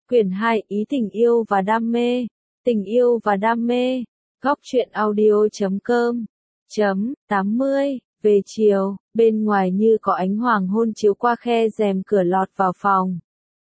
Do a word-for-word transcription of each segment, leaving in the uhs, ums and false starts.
Quyển hai Ý tình yêu và đam mê. Tình yêu và đam mê. Góc truyện audio chấm com. Chấm, tám mươi. Về chiều, bên ngoài như có ánh hoàng hôn chiếu qua khe rèm cửa lọt vào phòng.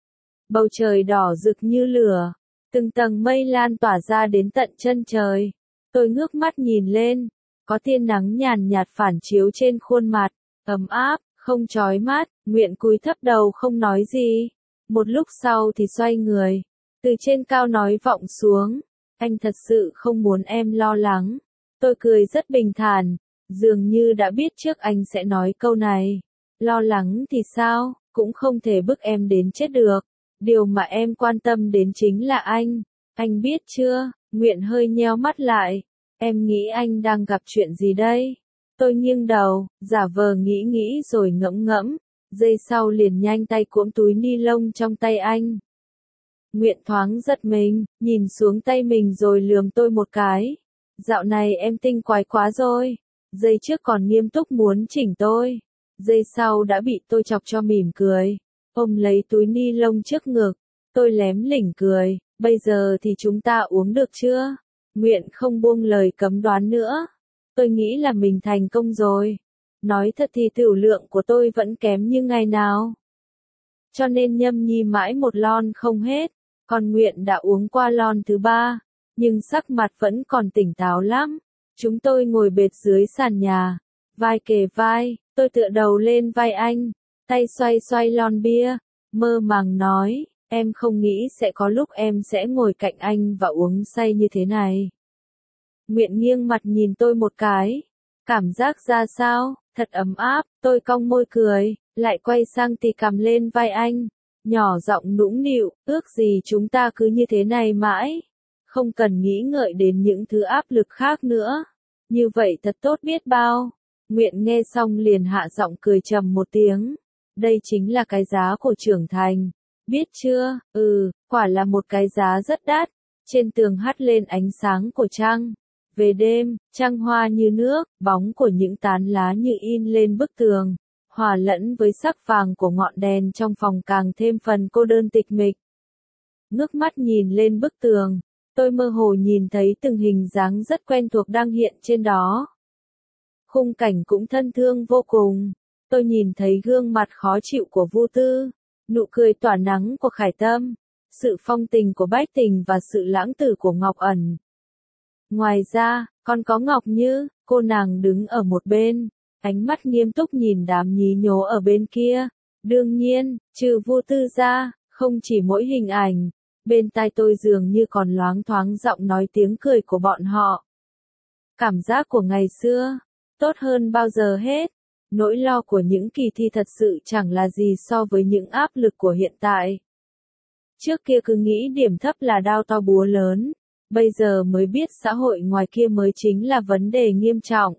Bầu trời đỏ rực như lửa. Từng tầng mây lan tỏa ra đến tận chân trời. Tôi ngước mắt nhìn lên. Có tia nắng nhàn nhạt phản chiếu trên khuôn mặt. Ấm áp, không chói mắt. Nguyện cúi thấp đầu không nói gì. Một lúc sau thì xoay người. Từ trên cao nói vọng xuống. Anh thật sự không muốn em lo lắng. Tôi cười rất bình thản. Dường như đã biết trước anh sẽ nói câu này. Lo lắng thì sao, cũng không thể bức em đến chết được. Điều mà em quan tâm đến chính là anh. Anh biết chưa? Nguyện hơi nheo mắt lại. Em nghĩ anh đang gặp chuyện gì đây? Tôi nghiêng đầu, giả vờ nghĩ nghĩ rồi ngẫm ngẫm. Giây sau liền nhanh tay cuỗm túi ni lông trong tay anh. Nguyện thoáng giật mình, nhìn xuống tay mình rồi lườm tôi một cái. Dạo này em tinh quái quá rồi. Giây trước còn nghiêm túc muốn chỉnh tôi. Giây sau đã bị tôi chọc cho mỉm cười. Ôm lấy túi ni lông trước ngực. Tôi lém lỉnh cười. Bây giờ thì chúng ta uống được chưa? Nguyện không buông lời cấm đoán nữa. Tôi nghĩ là mình thành công rồi. Nói thật thì tửu lượng của tôi vẫn kém như ngày nào. Cho nên nhâm nhi mãi một lon không hết. Còn Nguyện đã uống qua lon thứ ba. Nhưng sắc mặt vẫn còn tỉnh táo lắm. Chúng tôi ngồi bệt dưới sàn nhà. Vai kề vai, tôi tựa đầu lên vai anh. Tay xoay xoay lon bia. Mơ màng nói, em không nghĩ sẽ có lúc em sẽ ngồi cạnh anh và uống say như thế này. Nguyện nghiêng mặt nhìn tôi một cái. Cảm giác ra sao? Thật ấm áp, tôi cong môi cười, lại quay sang tì cằm lên vai anh. Nhỏ giọng nũng nịu, ước gì chúng ta cứ như thế này mãi. Không cần nghĩ ngợi đến những thứ áp lực khác nữa. Như vậy thật tốt biết bao. Nguyện nghe xong liền hạ giọng cười trầm một tiếng. Đây chính là cái giá của trưởng thành. Biết chưa? Ừ, quả là một cái giá rất đắt. Trên tường hắt lên ánh sáng của trăng. Về đêm, trăng hoa như nước, bóng của những tán lá như in lên bức tường. Hòa lẫn với sắc vàng của ngọn đèn trong phòng càng thêm phần cô đơn tịch mịch. Ngước mắt nhìn lên bức tường. Tôi mơ hồ nhìn thấy từng hình dáng rất quen thuộc đang hiện trên đó. Khung cảnh cũng thân thương vô cùng. Tôi nhìn thấy gương mặt khó chịu của Vu Tư, nụ cười tỏa nắng của Khải Tâm, sự phong tình của Bách Tình và sự lãng tử của Ngọc Ẩn. Ngoài ra, còn có Ngọc Như, cô nàng đứng ở một bên, ánh mắt nghiêm túc nhìn đám nhí nhố ở bên kia. Đương nhiên, trừ Vu Tư ra, không chỉ mỗi hình ảnh. Bên tai tôi dường như còn loáng thoáng giọng nói tiếng cười của bọn họ. Cảm giác của ngày xưa, tốt hơn bao giờ hết. Nỗi lo của những kỳ thi thật sự chẳng là gì so với những áp lực của hiện tại. Trước kia cứ nghĩ điểm thấp là đao to búa lớn, bây giờ mới biết xã hội ngoài kia mới chính là vấn đề nghiêm trọng.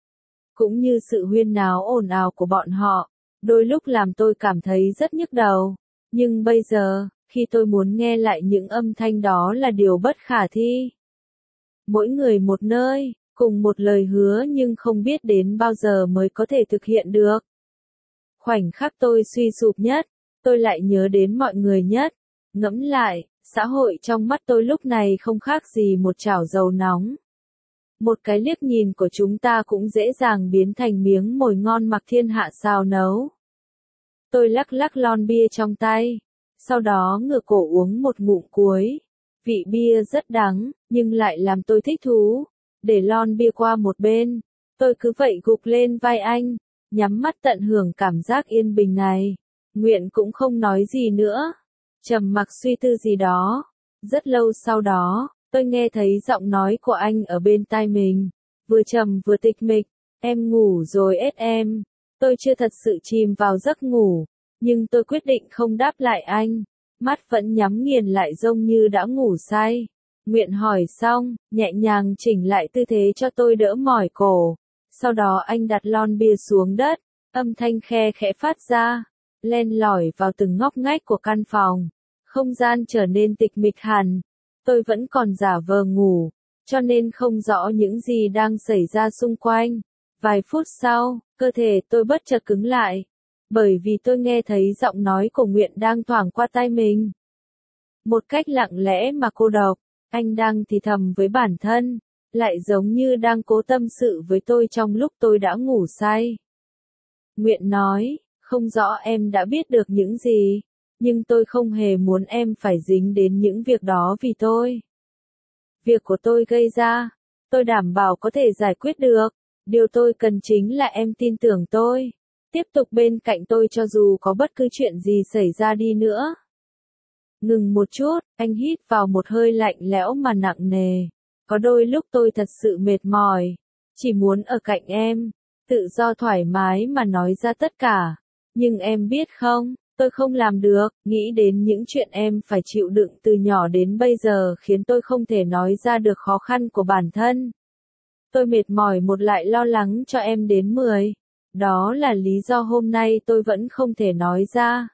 Cũng như sự huyên náo ồn ào của bọn họ, đôi lúc làm tôi cảm thấy rất nhức đầu. Nhưng bây giờ, khi tôi muốn nghe lại những âm thanh đó là điều bất khả thi. Mỗi người một nơi, cùng một lời hứa nhưng không biết đến bao giờ mới có thể thực hiện được. Khoảnh khắc tôi suy sụp nhất, tôi lại nhớ đến mọi người nhất. Ngẫm lại, xã hội trong mắt tôi lúc này không khác gì một chảo dầu nóng. Một cái liếc nhìn của chúng ta cũng dễ dàng biến thành miếng mồi ngon mặc thiên hạ sao nấu. Tôi lắc lắc lon bia trong tay. Sau đó ngửa cổ uống một ngụm cuối. Vị bia rất đắng, nhưng lại làm tôi thích thú. Để lon bia qua một bên. Tôi cứ vậy gục lên vai anh. Nhắm mắt tận hưởng cảm giác yên bình này. Nguyện cũng không nói gì nữa. Trầm mặc suy tư gì đó. Rất lâu sau đó, tôi nghe thấy giọng nói của anh ở bên tai mình. Vừa trầm vừa tịch mịch. Em ngủ rồi ết em. Tôi chưa thật sự chìm vào giấc ngủ. Nhưng tôi quyết định không đáp lại anh. Mắt vẫn nhắm nghiền lại giống như đã ngủ say. Nguyện hỏi xong, nhẹ nhàng chỉnh lại tư thế cho tôi đỡ mỏi cổ. Sau đó anh đặt lon bia xuống đất. Âm thanh khe khẽ phát ra. Len lỏi vào từng ngóc ngách của căn phòng. Không gian trở nên tịch mịch hẳn. Tôi vẫn còn giả vờ ngủ. Cho nên không rõ những gì đang xảy ra xung quanh. Vài phút sau, cơ thể tôi bất chợt cứng lại. Bởi vì tôi nghe thấy giọng nói của Nguyện đang thoảng qua tai mình. Một cách lặng lẽ mà cô độc, anh đang thì thầm với bản thân, lại giống như đang cố tâm sự với tôi trong lúc tôi đã ngủ say. Nguyện nói, không rõ em đã biết được những gì, nhưng tôi không hề muốn em phải dính đến những việc đó vì tôi. Việc của tôi gây ra, tôi đảm bảo có thể giải quyết được, điều tôi cần chính là em tin tưởng tôi, tiếp tục bên cạnh tôi cho dù có bất cứ chuyện gì xảy ra đi nữa. Ngừng một chút, anh hít vào một hơi lạnh lẽo mà nặng nề. Có đôi lúc tôi thật sự mệt mỏi, chỉ muốn ở cạnh em, tự do thoải mái mà nói ra tất cả. Nhưng em biết không, tôi không làm được, nghĩ đến những chuyện em phải chịu đựng từ nhỏ đến bây giờ khiến tôi không thể nói ra được khó khăn của bản thân. Tôi mệt mỏi một lại lo lắng cho em đến mười. Đó là lý do hôm nay tôi vẫn không thể nói ra.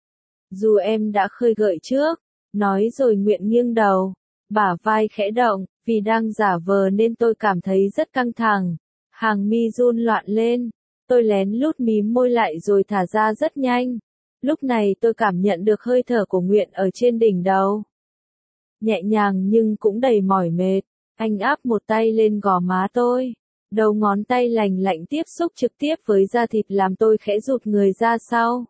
Dù em đã khơi gợi trước, nói rồi Nguyện nghiêng đầu, bả vai khẽ động, vì đang giả vờ nên tôi cảm thấy rất căng thẳng. Hàng mi run loạn lên, tôi lén lút mím môi lại rồi thả ra rất nhanh. Lúc này tôi cảm nhận được hơi thở của Nguyện ở trên đỉnh đầu. Nhẹ nhàng nhưng cũng đầy mỏi mệt, anh áp một tay lên gò má tôi. Đầu ngón tay lành lạnh tiếp xúc trực tiếp với da thịt làm tôi khẽ rụt người ra sau.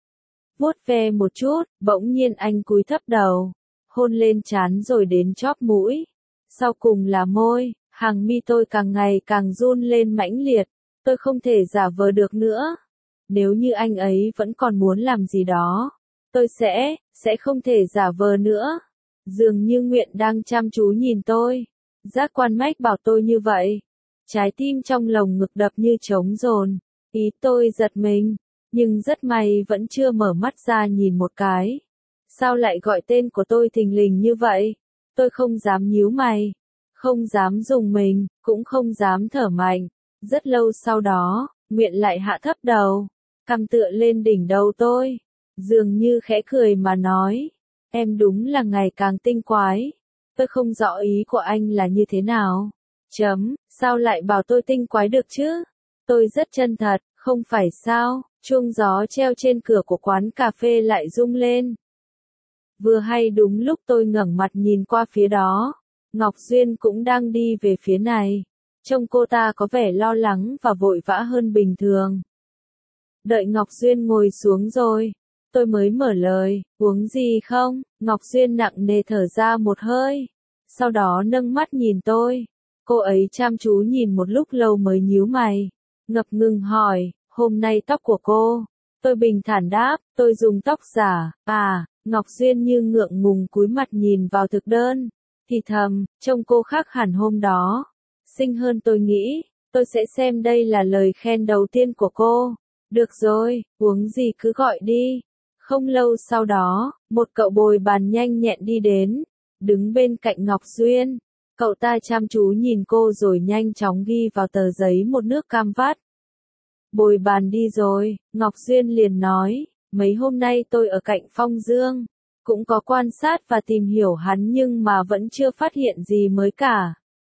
Vuốt ve một chút, bỗng nhiên anh cúi thấp đầu, hôn lên trán rồi đến chóp mũi. Sau cùng là môi, hàng mi tôi càng ngày càng run lên mãnh liệt, tôi không thể giả vờ được nữa. Nếu như anh ấy vẫn còn muốn làm gì đó, tôi sẽ, sẽ không thể giả vờ nữa. Dường như Nguyện đang chăm chú nhìn tôi, giác quan mách bảo tôi như vậy. Trái tim trong lồng ngực đập như trống dồn, ý tôi giật mình. Nhưng rất may vẫn chưa mở mắt ra nhìn một cái. Sao lại gọi tên của tôi thình lình như vậy? Tôi không dám nhíu mày, không dám dùng mình, cũng không dám thở mạnh. Rất lâu sau đó, Nguyện lại hạ thấp đầu, cằm tựa lên đỉnh đầu tôi, dường như khẽ cười mà nói, em đúng là ngày càng tinh quái. Tôi không rõ ý của anh là như thế nào. Chấm, sao lại bảo tôi tinh quái được chứ? Tôi rất chân thật, không phải sao? Chuông gió treo trên cửa của quán cà phê lại rung lên. Vừa hay đúng lúc tôi ngẩng mặt nhìn qua phía đó, Ngọc Duyên cũng đang đi về phía này. Trông cô ta có vẻ lo lắng và vội vã hơn bình thường. Đợi Ngọc Duyên ngồi xuống rồi, tôi mới mở lời, uống gì không? Ngọc Duyên nặng nề thở ra một hơi, sau đó nâng mắt nhìn tôi. Cô ấy chăm chú nhìn một lúc lâu mới nhíu mày, ngập ngừng hỏi, hôm nay tóc của cô? Tôi bình thản đáp, tôi dùng tóc giả. À, Ngọc Duyên như ngượng ngùng cúi mặt nhìn vào thực đơn, thì thầm, trông cô khác hẳn hôm đó, xinh hơn tôi nghĩ. Tôi sẽ xem đây là lời khen đầu tiên của cô. Được rồi, uống gì cứ gọi đi. Không lâu sau đó, một cậu bồi bàn nhanh nhẹn đi đến, đứng bên cạnh Ngọc Duyên. Cậu ta chăm chú nhìn cô rồi nhanh chóng ghi vào tờ giấy một nước cam vắt. Bồi bàn đi rồi, Ngọc Duyên liền nói, mấy hôm nay tôi ở cạnh Phong Dương, cũng có quan sát và tìm hiểu hắn nhưng mà vẫn chưa phát hiện gì mới cả.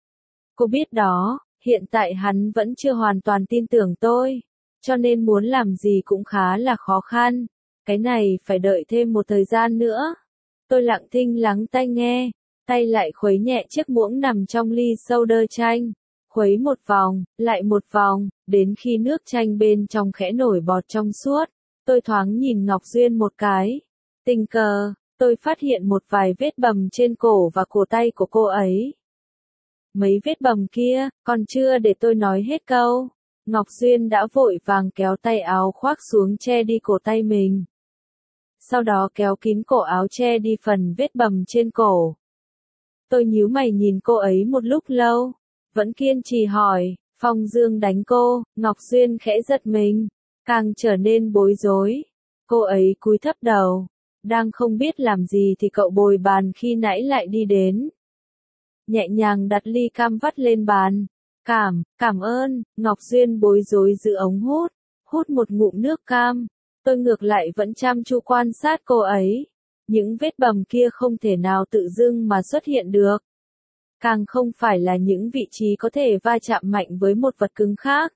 Cô biết đó, hiện tại hắn vẫn chưa hoàn toàn tin tưởng tôi, cho nên muốn làm gì cũng khá là khó khăn. Cái này phải đợi thêm một thời gian nữa. Tôi lặng thinh lắng tai nghe, tay lại khuấy nhẹ chiếc muỗng nằm trong ly soda chanh. Khuấy một vòng, lại một vòng, đến khi nước chanh bên trong khẽ nổi bọt trong suốt. Tôi thoáng nhìn Ngọc Duyên một cái. Tình cờ, tôi phát hiện một vài vết bầm trên cổ và cổ tay của cô ấy. Mấy vết bầm kia, còn chưa để tôi nói hết câu. Ngọc Duyên đã vội vàng kéo tay áo khoác xuống che đi cổ tay mình. Sau đó kéo kín cổ áo che đi phần vết bầm trên cổ. Tôi nhíu mày nhìn cô ấy một lúc lâu, vẫn kiên trì hỏi, Phong Dương đánh cô? Ngọc Duyên khẽ giật mình, càng trở nên bối rối. Cô ấy cúi thấp đầu, đang không biết làm gì thì cậu bồi bàn khi nãy lại đi đến. Nhẹ nhàng đặt ly cam vắt lên bàn. Cảm, cảm ơn. Ngọc Duyên bối rối giữ ống hút, hút một ngụm nước cam. Tôi ngược lại vẫn chăm chú quan sát cô ấy. Những vết bầm kia không thể nào tự dưng mà xuất hiện được. Càng không phải là những vị trí có thể va chạm mạnh với một vật cứng khác.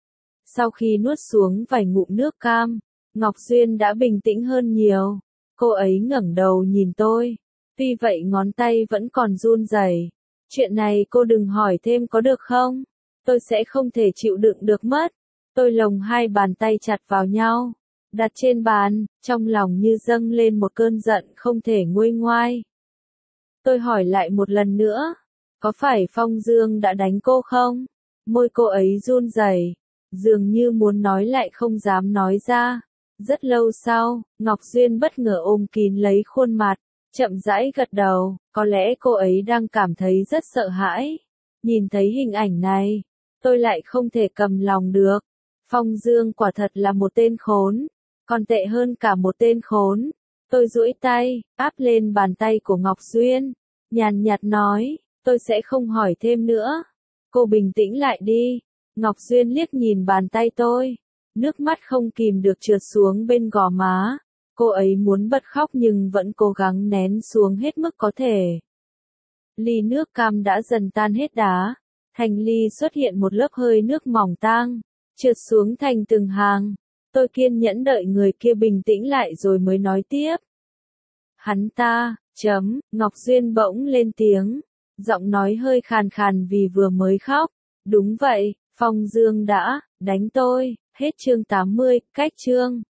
Sau khi nuốt xuống vài ngụm nước cam, Ngọc Duyên đã bình tĩnh hơn nhiều. Cô ấy ngẩng đầu nhìn tôi, Tuy vậy ngón tay vẫn còn run rẩy. Chuyện này cô đừng hỏi thêm có được không? Tôi sẽ không thể chịu đựng được mất. Tôi lồng hai bàn tay chặt vào nhau, đặt trên bàn, trong lòng như dâng lên một cơn giận không thể nguôi ngoai. Tôi hỏi lại một lần nữa, có phải Phong Dương đã đánh cô không? Môi cô ấy run rẩy, dường như muốn nói lại không dám nói ra. Rất lâu sau, Ngọc Duyên bất ngờ ôm kín lấy khuôn mặt, chậm rãi gật đầu, có lẽ cô ấy đang cảm thấy rất sợ hãi. Nhìn thấy hình ảnh này, tôi lại không thể cầm lòng được. Phong Dương quả thật là một tên khốn, còn tệ hơn cả một tên khốn. Tôi duỗi tay, áp lên bàn tay của Ngọc Duyên, nhàn nhạt nói, tôi sẽ không hỏi thêm nữa. Cô bình tĩnh lại đi. Ngọc Duyên liếc nhìn bàn tay tôi, nước mắt không kìm được trượt xuống bên gò má. Cô ấy muốn bật khóc nhưng vẫn cố gắng nén xuống hết mức có thể. Ly nước cam đã dần tan hết đá, thành ly xuất hiện một lớp hơi nước mỏng tang, trượt xuống thành từng hàng. Tôi kiên nhẫn đợi người kia bình tĩnh lại rồi mới nói tiếp. Hắn ta, chấm, Ngọc Duyên bỗng lên tiếng, giọng nói hơi khàn khàn vì vừa mới khóc. Đúng vậy, Phong Dương đã đánh tôi. Hết chương tám mươi, cách chương